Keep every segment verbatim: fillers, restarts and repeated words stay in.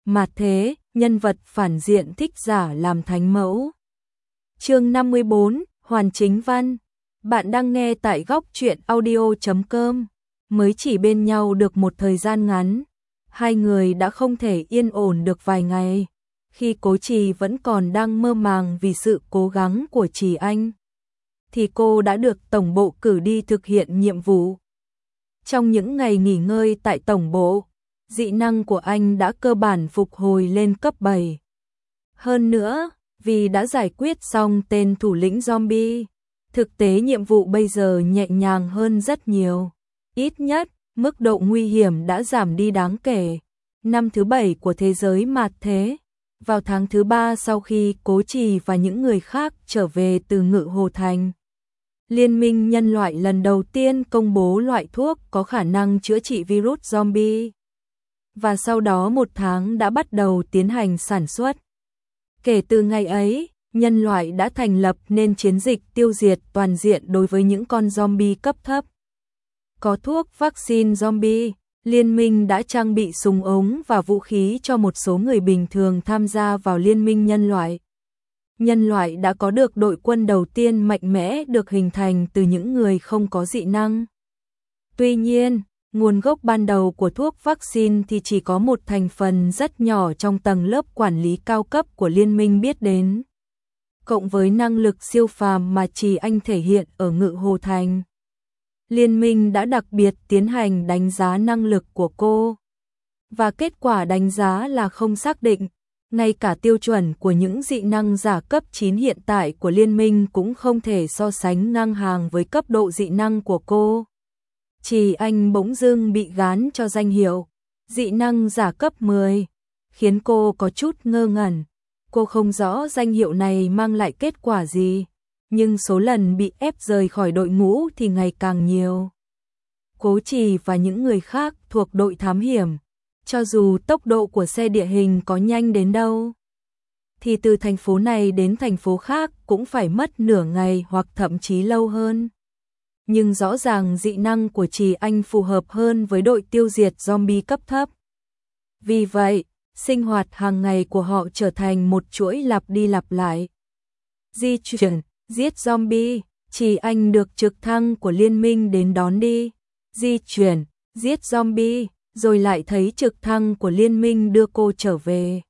Mạt thế, nhân vật phản diện thích giả làm thánh mẫu. Chương năm mươi bốn, Hoàn Chính Văn. Bạn đang nghe tại góc truyện audio chấm com. Mới chỉ bên nhau được một thời gian ngắn, hai người đã không thể yên ổn được vài ngày. Khi Cố Trì vẫn còn đang mơ màng vì sự cố gắng của Trì Anh, thì cô đã được tổng bộ cử đi thực hiện nhiệm vụ. Trong những ngày nghỉ ngơi tại tổng bộ, dị năng của anh đã cơ bản phục hồi lên cấp bảy. Hơn nữa, vì đã giải quyết xong tên thủ lĩnh zombie, thực tế nhiệm vụ bây giờ nhẹ nhàng hơn rất nhiều. Ít nhất, mức độ nguy hiểm đã giảm đi đáng kể. Năm thứ bảy của thế giới mạt thế, vào tháng thứ ba sau khi Cố Trì và những người khác trở về từ Ngự Hồ Thành, Liên minh nhân loại lần đầu tiên công bố loại thuốc có khả năng chữa trị virus zombie. Và sau đó một tháng đã bắt đầu tiến hành sản xuất. Kể từ ngày ấy, nhân loại đã thành lập nên chiến dịch tiêu diệt toàn diện đối với những con zombie cấp thấp. Có thuốc vaccine zombie, liên minh đã trang bị súng ống và vũ khí cho một số người bình thường tham gia vào liên minh nhân loại. Nhân loại đã có được đội quân đầu tiên mạnh mẽ được hình thành từ những người không có dị năng. Tuy nhiên, nguồn gốc ban đầu của thuốc vaccine thì chỉ có một thành phần rất nhỏ trong tầng lớp quản lý cao cấp của liên minh biết đến. Cộng với năng lực siêu phàm mà Trì Anh thể hiện ở Ngự Hồ Thành, liên minh đã đặc biệt tiến hành đánh giá năng lực của cô. Và kết quả đánh giá là không xác định. Ngay cả tiêu chuẩn của những dị năng giả cấp chín hiện tại của liên minh cũng không thể so sánh ngang hàng với cấp độ dị năng của cô. Trì Anh bỗng dưng bị gán cho danh hiệu dị năng giả cấp mười, khiến cô có chút ngơ ngẩn. Cô không rõ danh hiệu này mang lại kết quả gì, nhưng số lần bị ép rời khỏi đội ngũ thì ngày càng nhiều. Cố Trì và những người khác thuộc đội thám hiểm, cho dù tốc độ của xe địa hình có nhanh đến đâu, thì từ thành phố này đến thành phố khác cũng phải mất nửa ngày hoặc thậm chí lâu hơn. Nhưng rõ ràng dị năng của Trì Anh phù hợp hơn với đội tiêu diệt zombie cấp thấp. Vì vậy, sinh hoạt hàng ngày của họ trở thành một chuỗi lặp đi lặp lại. Di chuyển, giết zombie, Trì Anh được trực thăng của liên minh đến đón đi. Di chuyển, giết zombie, rồi lại thấy trực thăng của liên minh đưa cô trở về.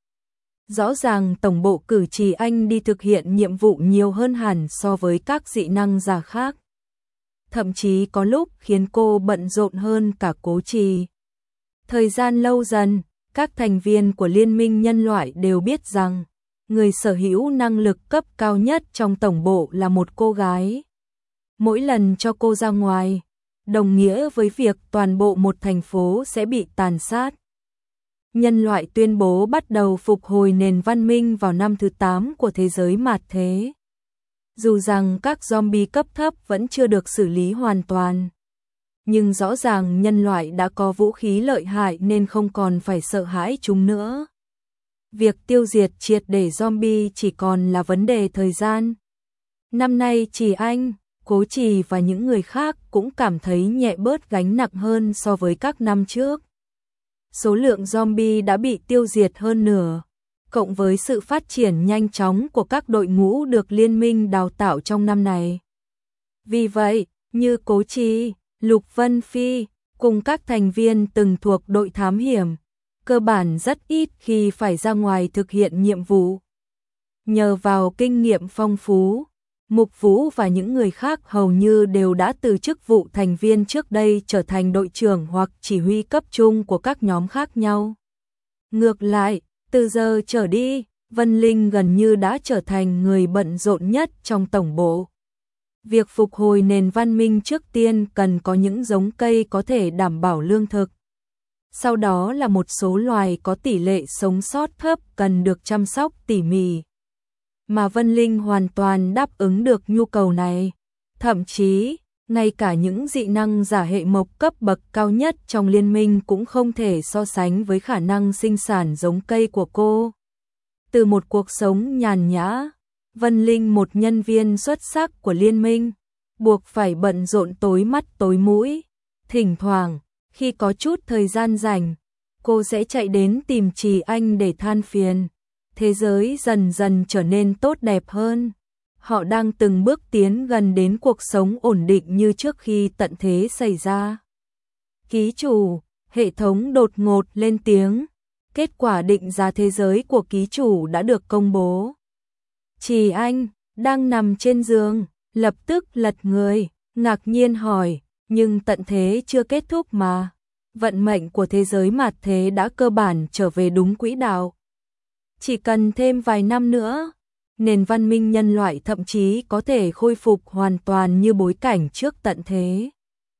Rõ ràng tổng bộ cử Trì Anh đi thực hiện nhiệm vụ nhiều hơn hẳn so với các dị năng giả khác. Thậm chí có lúc khiến cô bận rộn hơn cả Cố Trì. Thời gian lâu dần, các thành viên của liên minh nhân loại đều biết rằng người sở hữu năng lực cấp cao nhất trong tổng bộ là một cô gái. Mỗi lần cho cô ra ngoài, đồng nghĩa với việc toàn bộ một thành phố sẽ bị tàn sát. Nhân loại tuyên bố bắt đầu phục hồi nền văn minh vào năm thứ tám của thế giới mạt thế. Dù rằng các zombie cấp thấp vẫn chưa được xử lý hoàn toàn, nhưng rõ ràng nhân loại đã có vũ khí lợi hại nên không còn phải sợ hãi chúng nữa. Việc tiêu diệt triệt để zombie chỉ còn là vấn đề thời gian. Năm nay Trì Anh, Cố Trì và những người khác cũng cảm thấy nhẹ bớt gánh nặng hơn so với các năm trước. Số lượng zombie đã bị tiêu diệt hơn nửa, cộng với sự phát triển nhanh chóng của các đội ngũ được liên minh đào tạo trong năm này. Vì vậy, như Cố Trì, Lục Vân Phi, cùng các thành viên từng thuộc đội thám hiểm, cơ bản rất ít khi phải ra ngoài thực hiện nhiệm vụ. Nhờ vào kinh nghiệm phong phú, Mục Vũ và những người khác hầu như đều đã từ chức vụ thành viên trước đây trở thành đội trưởng hoặc chỉ huy cấp trung của các nhóm khác nhau. Ngược lại, từ giờ trở đi, Vân Linh gần như đã trở thành người bận rộn nhất trong tổng bộ. Việc phục hồi nền văn minh trước tiên cần có những giống cây có thể đảm bảo lương thực. Sau đó là một số loài có tỷ lệ sống sót thấp cần được chăm sóc tỉ mỉ. Mà Vân Linh hoàn toàn đáp ứng được nhu cầu này. Thậm chí, ngay cả những dị năng giả hệ mộc cấp bậc cao nhất trong liên minh cũng không thể so sánh với khả năng sinh sản giống cây của cô. Từ một cuộc sống nhàn nhã, Vân Linh, một nhân viên xuất sắc của liên minh, buộc phải bận rộn tối mắt tối mũi. Thỉnh thoảng, khi có chút thời gian rảnh, cô sẽ chạy đến tìm Trì Anh để than phiền. Thế giới dần dần trở nên tốt đẹp hơn. Họ đang từng bước tiến gần đến cuộc sống ổn định như trước khi tận thế xảy ra. Ký chủ, hệ thống đột ngột lên tiếng. Kết quả định giá thế giới của ký chủ đã được công bố. Trì Anh, đang nằm trên giường, lập tức lật người, ngạc nhiên hỏi, nhưng tận thế chưa kết thúc mà. Vận mệnh của thế giới mạt thế đã cơ bản trở về đúng quỹ đạo. Chỉ cần thêm vài năm nữa, nền văn minh nhân loại thậm chí có thể khôi phục hoàn toàn như bối cảnh trước tận thế.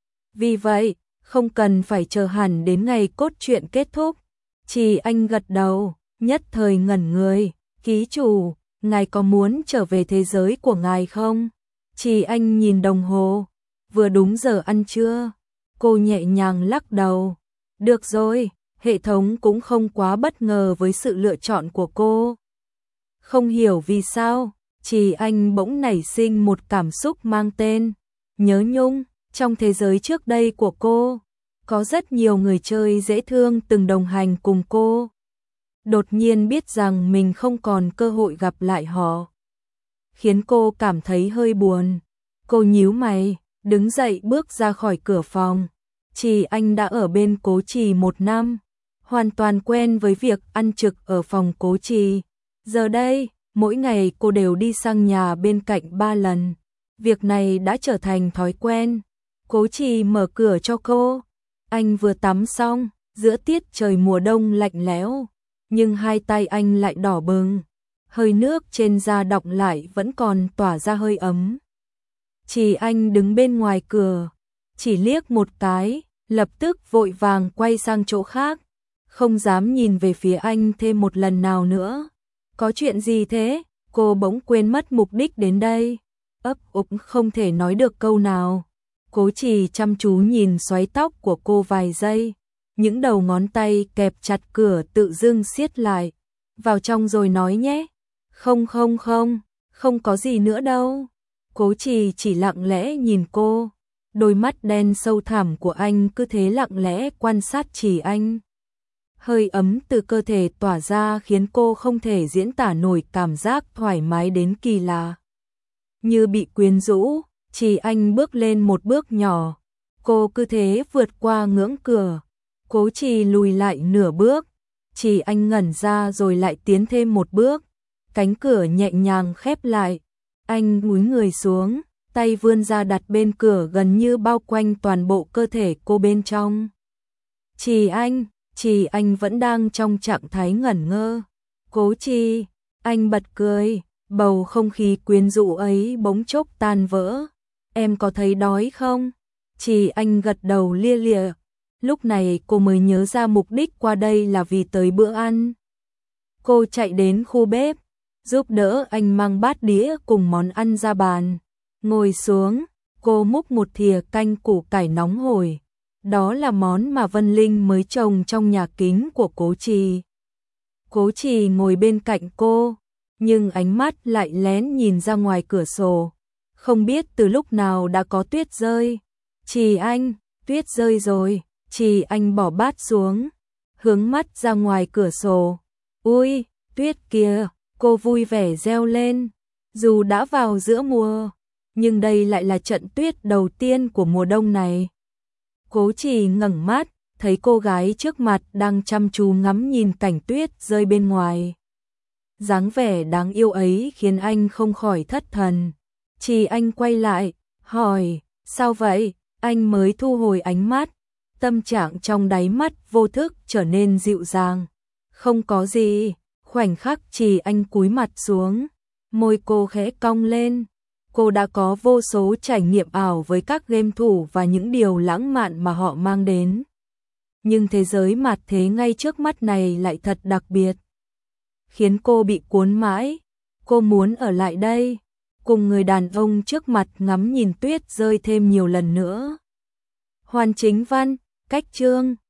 Vì vậy, không cần phải chờ hẳn đến ngày cốt truyện kết thúc. Trì Anh gật đầu, nhất thời ngẩn người, ký chủ, ngài có muốn trở về thế giới của ngài không? Trì Anh nhìn đồng hồ, vừa đúng giờ ăn trưa. Cô nhẹ nhàng lắc đầu, được rồi, hệ thống cũng không quá bất ngờ với sự lựa chọn của cô. Không hiểu vì sao, Trì Anh bỗng nảy sinh một cảm xúc mang tên nhớ nhung. Trong thế giới trước đây của cô, có rất nhiều người chơi dễ thương từng đồng hành cùng cô. Đột nhiên biết rằng mình không còn cơ hội gặp lại họ, khiến cô cảm thấy hơi buồn. Cô nhíu mày, đứng dậy bước ra khỏi cửa phòng. Trì Anh đã ở bên Cố Trì một năm, hoàn toàn quen với việc ăn trực ở phòng Cố Trì. Giờ đây, mỗi ngày cô đều đi sang nhà bên cạnh ba lần. Việc này đã trở thành thói quen. Cố Trì mở cửa cho cô. Anh vừa tắm xong, giữa tiết trời mùa đông lạnh lẽo, nhưng hai tay anh lại đỏ bừng. Hơi nước trên da đọng lại vẫn còn tỏa ra hơi ấm. Trì Anh đứng bên ngoài cửa, chỉ liếc một cái, lập tức vội vàng quay sang chỗ khác, không dám nhìn về phía anh thêm một lần nào nữa. Có chuyện gì thế? Cô bỗng quên mất mục đích đến đây. Ấp úng không thể nói được câu nào. Cố Trì chăm chú nhìn xoáy tóc của cô vài giây, những đầu ngón tay kẹp chặt cửa tự dưng siết lại. Vào trong rồi nói nhé. Không không không, không có gì nữa đâu. Cố Trì chỉ lặng lẽ nhìn cô, đôi mắt đen sâu thẳm của anh cứ thế lặng lẽ quan sát Trì Anh. Hơi ấm từ cơ thể tỏa ra khiến cô không thể diễn tả nổi cảm giác thoải mái đến kỳ lạ. Như bị quyến rũ, Trì Anh bước lên một bước nhỏ, cô cứ thế vượt qua ngưỡng cửa. Cố Trì lùi lại nửa bước, Trì Anh ngẩn ra rồi lại tiến thêm một bước. Cánh cửa nhẹ nhàng khép lại, anh cúi người xuống, tay vươn ra đặt bên cửa gần như bao quanh toàn bộ cơ thể cô bên trong. Trì Anh, Trì Anh vẫn đang trong trạng thái ngẩn ngơ. Cố Trì, anh bật cười, bầu không khí quyến rũ ấy bỗng chốc tan vỡ. Em có thấy đói không? Trì Anh gật đầu lia lịa. Lúc này cô mới nhớ ra mục đích qua đây là vì tới bữa ăn. Cô chạy đến khu bếp, giúp đỡ anh mang bát đĩa cùng món ăn ra bàn. Ngồi xuống, cô múc một thìa canh củ cải nóng hổi. Đó là món mà Vân Linh mới trồng trong nhà kính của Cố Trì. Cố Trì ngồi bên cạnh cô, nhưng ánh mắt lại lén nhìn ra ngoài cửa sổ. Không biết từ lúc nào đã có tuyết rơi. Trì Anh, tuyết rơi rồi. Trì Anh bỏ bát xuống, hướng mắt ra ngoài cửa sổ. Ui, tuyết kìa, cô vui vẻ reo lên. Dù đã vào giữa mùa, nhưng đây lại là trận tuyết đầu tiên của mùa đông này. Cố Trì ngẩng mắt, thấy cô gái trước mặt đang chăm chú ngắm nhìn cảnh tuyết rơi bên ngoài. Dáng vẻ đáng yêu ấy khiến anh không khỏi thất thần. Trì Anh quay lại, hỏi, sao vậy? Anh mới thu hồi ánh mắt, tâm trạng trong đáy mắt vô thức trở nên dịu dàng. Không có gì. Khoảnh khắc Trì Anh cúi mặt xuống, môi cô khẽ cong lên. Cô đã có vô số trải nghiệm ảo với các game thủ và những điều lãng mạn mà họ mang đến. Nhưng thế giới mạt thế ngay trước mắt này lại thật đặc biệt, khiến cô bị cuốn mãi. Cô muốn ở lại đây, cùng người đàn ông trước mặt ngắm nhìn tuyết rơi thêm nhiều lần nữa. Hoàn Chính Văn, cách chương